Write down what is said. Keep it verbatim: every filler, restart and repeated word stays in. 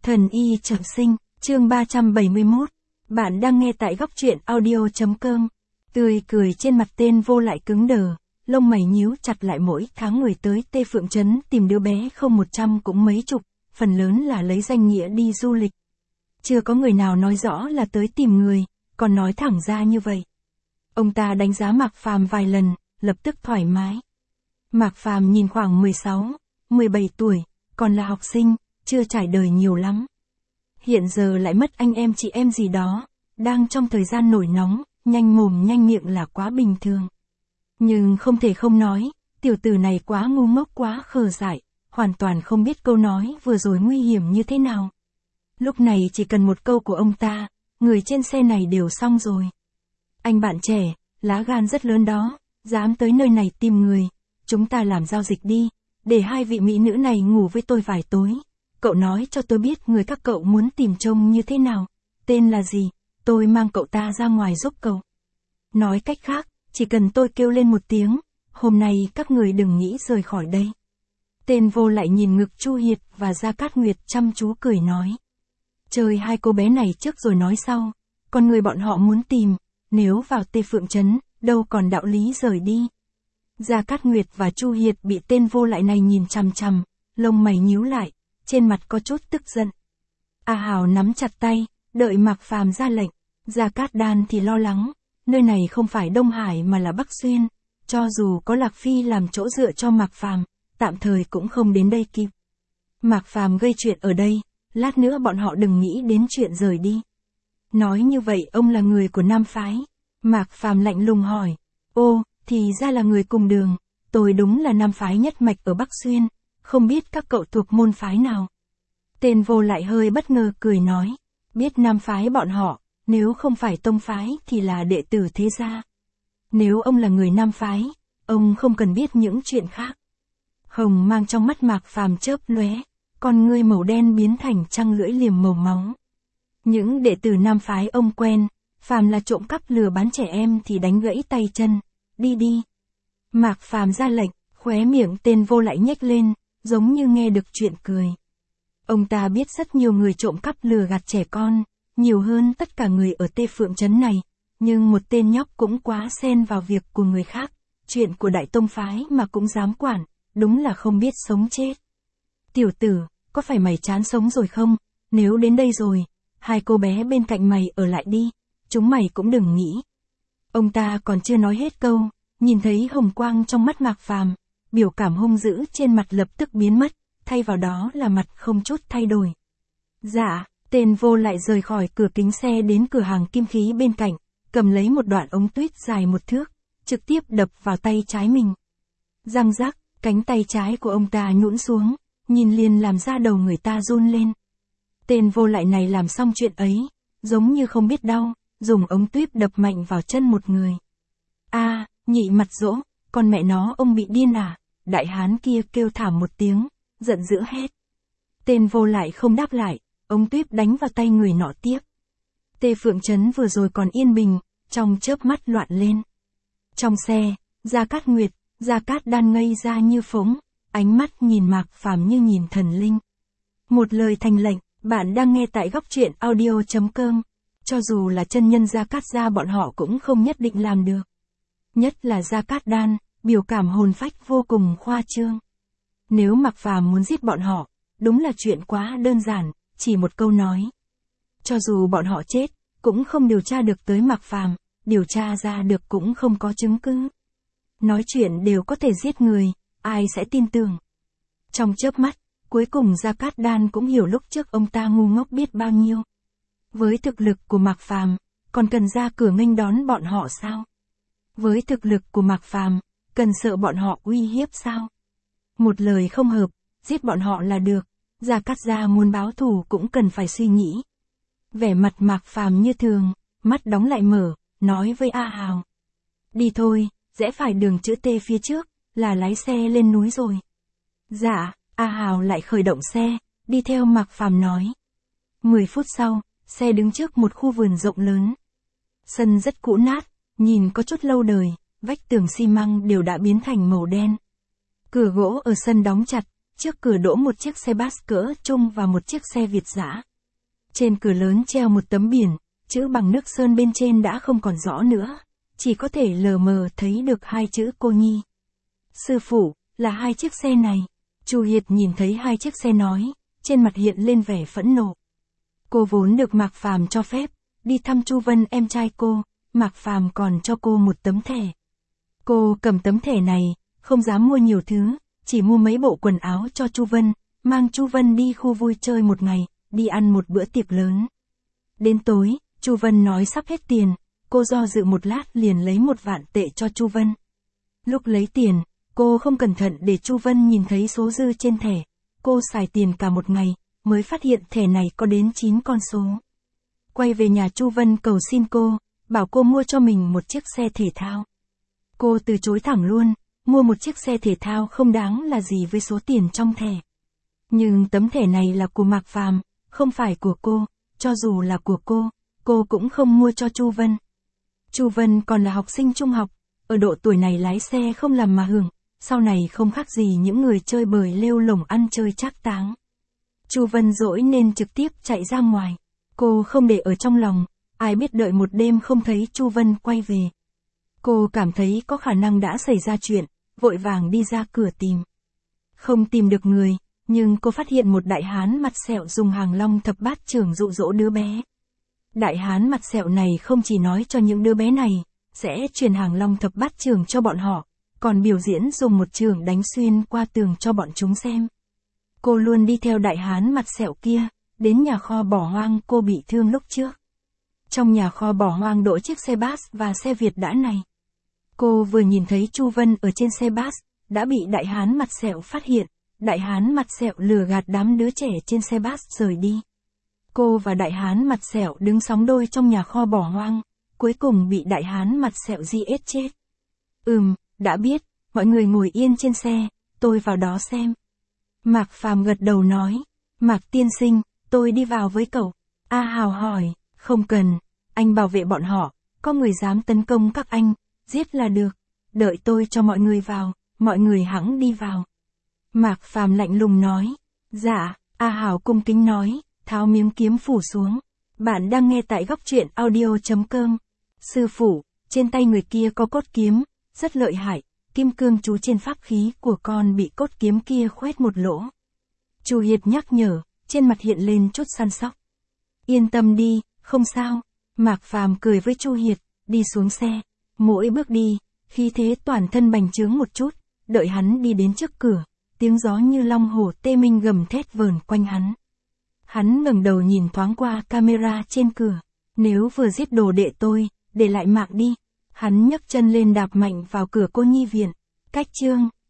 Thần y trọng sinh, chương ba trăm bảy mươi mốt. Bạn đang nghe tại góc truyện audio chấm com. Tươi cười trên mặt tên vô lại cứng đờ, lông mày nhíu chặt lại. Mỗi tháng người tới Tê Phượng Trấn tìm đứa bé không một trăm cũng mấy chục, phần lớn là lấy danh nghĩa đi du lịch. Chưa có người nào nói rõ là tới tìm người, còn nói thẳng ra như vậy. Ông ta đánh giá Mạc Phàm vài lần, lập tức thoải mái. Mạc Phàm nhìn khoảng mười sáu, mười bảy tuổi, còn là học sinh, chưa trải đời nhiều lắm. Hiện giờ lại mất anh em chị em gì đó, đang trong thời gian nổi nóng, nhanh mồm nhanh miệng là quá bình thường. Nhưng không thể không nói, tiểu tử này quá ngu ngốc, quá khờ dại, hoàn toàn không biết câu nói vừa rồi nguy hiểm như thế nào. Lúc này chỉ cần một câu của ông ta, người trên xe này đều xong rồi. Anh bạn trẻ, lá gan rất lớn đó, dám tới nơi này tìm người, chúng ta làm giao dịch đi, để hai vị mỹ nữ này ngủ với tôi vài tối. Cậu nói cho tôi biết người các cậu muốn tìm trông như thế nào, tên là gì, tôi mang cậu ta ra ngoài giúp cậu. Nói cách khác, chỉ cần tôi kêu lên một tiếng, hôm nay các người đừng nghĩ rời khỏi đây. Tên vô lại nhìn ngực Chu Hiệt và Gia Cát Nguyệt chăm chú cười nói. Chơi hai cô bé này trước rồi nói sau, còn người bọn họ muốn tìm, nếu vào Tê Phượng Trấn, đâu còn đạo lý rời đi. Gia Cát Nguyệt và Chu Hiệt bị tên vô lại này nhìn chằm chằm, lông mày nhíu lại, trên mặt có chút tức giận. A Hào nắm chặt tay, đợi Mạc Phàm ra lệnh. Gia Cát Đan thì lo lắng, nơi này không phải Đông Hải mà là Bắc Xuyên, cho dù có Lạc Phi làm chỗ dựa cho Mạc Phàm, tạm thời cũng không đến đây kịp. Mạc Phàm gây chuyện ở đây, lát nữa bọn họ đừng nghĩ đến chuyện rời đi. Nói như vậy ông là người của Nam Phái. Mạc Phàm lạnh lùng hỏi. Ô, thì ra là người cùng đường, tôi đúng là Nam Phái nhất mạch ở Bắc Xuyên, không biết các cậu thuộc môn phái nào. Tên vô lại hơi bất ngờ cười nói. Biết Nam Phái bọn họ, nếu không phải tông phái thì là đệ tử thế gia. Nếu ông là người Nam Phái, ông không cần biết những chuyện khác. Hồng mang trong mắt Mạc Phàm chớp lóe, con ngươi màu đen biến thành trăng lưỡi liềm màu máu. Những đệ tử Nam Phái ông quen, phàm là trộm cắp lừa bán trẻ em thì đánh gãy tay chân, đi đi. Mạc Phàm ra lệnh, khóe miệng tên vô lại nhếch lên, giống như nghe được chuyện cười. Ông ta biết rất nhiều người trộm cắp lừa gạt trẻ con, nhiều hơn tất cả người ở Tê Phượng Trấn này, nhưng một tên nhóc cũng quá xen vào việc của người khác, chuyện của Đại Tông Phái mà cũng dám quản, đúng là không biết sống chết. Tiểu tử, có phải mày chán sống rồi không? Nếu đến đây rồi, hai cô bé bên cạnh mày ở lại đi, chúng mày cũng đừng nghĩ. Ông ta còn chưa nói hết câu, nhìn thấy hồng quang trong mắt Mạc Phàm, biểu cảm hung dữ trên mặt lập tức biến mất, thay vào đó là mặt không chút thay đổi. Dạ, tên vô lại rời khỏi cửa kính xe đến cửa hàng kim khí bên cạnh, cầm lấy một đoạn ống tuyết dài một thước, trực tiếp đập vào tay trái mình. Răng rắc, cánh tay trái của ông ta nhũn xuống, nhìn liền làm da đầu người ta run lên. Tên vô lại này làm xong chuyện ấy, giống như không biết đau, dùng ống tuyết đập mạnh vào chân một người. A, nhị mặt dỗ, con mẹ nó ông bị điên à? Đại hán kia kêu thảm một tiếng, giận dữ hét. Tên vô lại không đáp lại, ống tuyết đánh vào tay người nọ tiếp. Tê Phượng Trấn vừa rồi còn yên bình, trong chớp mắt loạn lên. Trong xe, Gia Cát Nguyệt, Gia Cát Đan ngây ra như phỗng, ánh mắt nhìn Mạc Phàm như nhìn thần linh. Một lời thành lệnh, bạn đang nghe tại góc truyện audio chấm com. Cho dù là chân nhân Gia Cát gia bọn họ cũng không nhất định làm được. Nhất là Gia Cát Đan, biểu cảm hồn phách vô cùng khoa trương. Nếu Mạc Phàm muốn giết bọn họ, đúng là chuyện quá đơn giản, chỉ một câu nói. Cho dù bọn họ chết, cũng không điều tra được tới Mạc Phàm, điều tra ra được cũng không có chứng cứ. Nói chuyện đều có thể giết người, ai sẽ tin tưởng. Trong chớp mắt, cuối cùng Gia Cát Đan cũng hiểu lúc trước ông ta ngu ngốc biết bao nhiêu. Với thực lực của Mạc Phàm, còn cần ra cửa nghênh đón bọn họ sao? Với thực lực của Mạc Phàm, cần sợ bọn họ uy hiếp sao? Một lời không hợp, giết bọn họ là được, Gia Cát gia muốn báo thù cũng cần phải suy nghĩ. Vẻ mặt Mạc Phàm như thường, mắt đóng lại mở, nói với A Hào. Đi thôi, rẽ phải đường chữ T phía trước, là lái xe lên núi rồi. Dạ, A Hào lại khởi động xe, đi theo Mạc Phàm nói. Mười phút sau, xe đứng trước một khu vườn rộng lớn. Sân rất cũ nát, nhìn có chút lâu đời, vách tường xi măng đều đã biến thành màu đen. Cửa gỗ ở sân đóng chặt, trước cửa đỗ một chiếc xe bus cỡ trung và một chiếc xe Việt dã. Trên cửa lớn treo một tấm biển, chữ bằng nước sơn bên trên đã không còn rõ nữa, chỉ có thể lờ mờ thấy được hai chữ Cô Nhi. Sư phụ, là hai chiếc xe này. Chu Hiệt nhìn thấy hai chiếc xe nói, trên mặt hiện lên vẻ phẫn nộ. Cô vốn được Mạc Phàm cho phép đi thăm Chu Vân em trai cô, Mạc Phàm còn cho cô một tấm thẻ. Cô cầm tấm thẻ này, không dám mua nhiều thứ, chỉ mua mấy bộ quần áo cho Chu Vân, mang Chu Vân đi khu vui chơi một ngày, đi ăn một bữa tiệc lớn. Đến tối, Chu Vân nói sắp hết tiền, cô do dự một lát liền lấy một vạn tệ cho Chu Vân. Lúc lấy tiền, cô không cẩn thận để Chu Vân nhìn thấy số dư trên thẻ. Cô xài tiền cả một ngày, mới phát hiện thẻ này có đến chín con số. Quay về nhà Chu Vân cầu xin cô, bảo cô mua cho mình một chiếc xe thể thao. Cô từ chối thẳng luôn, mua một chiếc xe thể thao không đáng là gì với số tiền trong thẻ. Nhưng tấm thẻ này là của Mạc Phàm, không phải của cô, cho dù là của cô, cô cũng không mua cho Chu Vân. Chu Vân còn là học sinh trung học, ở độ tuổi này lái xe không làm mà hưởng, sau này không khác gì những người chơi bời lêu lổng ăn chơi trác táng. Chu Vân dỗi nên trực tiếp chạy ra ngoài, cô không để ở trong lòng, ai biết đợi một đêm không thấy Chu Vân quay về. Cô cảm thấy có khả năng đã xảy ra chuyện, vội vàng đi ra cửa tìm. Không tìm được người, nhưng cô phát hiện một đại hán mặt sẹo dùng hàng long thập bát chưởng dụ dỗ đứa bé. Đại hán mặt sẹo này không chỉ nói cho những đứa bé này, sẽ truyền hàng long thập bát chưởng cho bọn họ, còn biểu diễn dùng một chưởng đánh xuyên qua tường cho bọn chúng xem. Cô luôn đi theo đại hán mặt sẹo kia, đến nhà kho bỏ hoang cô bị thương lúc trước. Trong nhà kho bỏ hoang đỗ chiếc xe bus và xe Việt dã này. Cô vừa nhìn thấy Chu Vân ở trên xe bus, đã bị đại hán mặt sẹo phát hiện, đại hán mặt sẹo lừa gạt đám đứa trẻ trên xe bus rời đi. Cô và đại hán mặt sẹo đứng sóng đôi trong nhà kho bỏ hoang, cuối cùng bị đại hán mặt sẹo giết chết. Ừm, đã biết, mọi người ngồi yên trên xe, tôi vào đó xem. Mạc Phàm gật đầu nói, Mạc tiên sinh, tôi đi vào với cậu. A Hào hỏi, không cần, anh bảo vệ bọn họ, có người dám tấn công các anh, giết là được, đợi tôi cho mọi người vào, mọi người hẵng đi vào. Mạc Phàm lạnh lùng nói, dạ, A Hào cung kính nói, tháo miếng kiếm phủ xuống. Bạn đang nghe tại góc truyện audio chấm com. Sư phụ, trên tay người kia có cốt kiếm, rất lợi hại, kim cương chú trên pháp khí của con bị cốt kiếm kia khoét một lỗ. Chu Hiệt nhắc nhở, trên mặt hiện lên chút săn sóc. Yên tâm đi, không sao. Mạc Phàm cười với Chu Hiệt, đi xuống xe. Mỗi bước đi, khí thế toàn thân bành trướng một chút, đợi hắn đi đến trước cửa, tiếng gió như long hổ tê minh gầm thét vờn quanh hắn. Hắn ngẩng đầu nhìn thoáng qua camera trên cửa, nếu vừa giết đồ đệ tôi, để lại mạng đi. Hắn nhấc chân lên đạp mạnh vào cửa cô nhi viện. Cách chương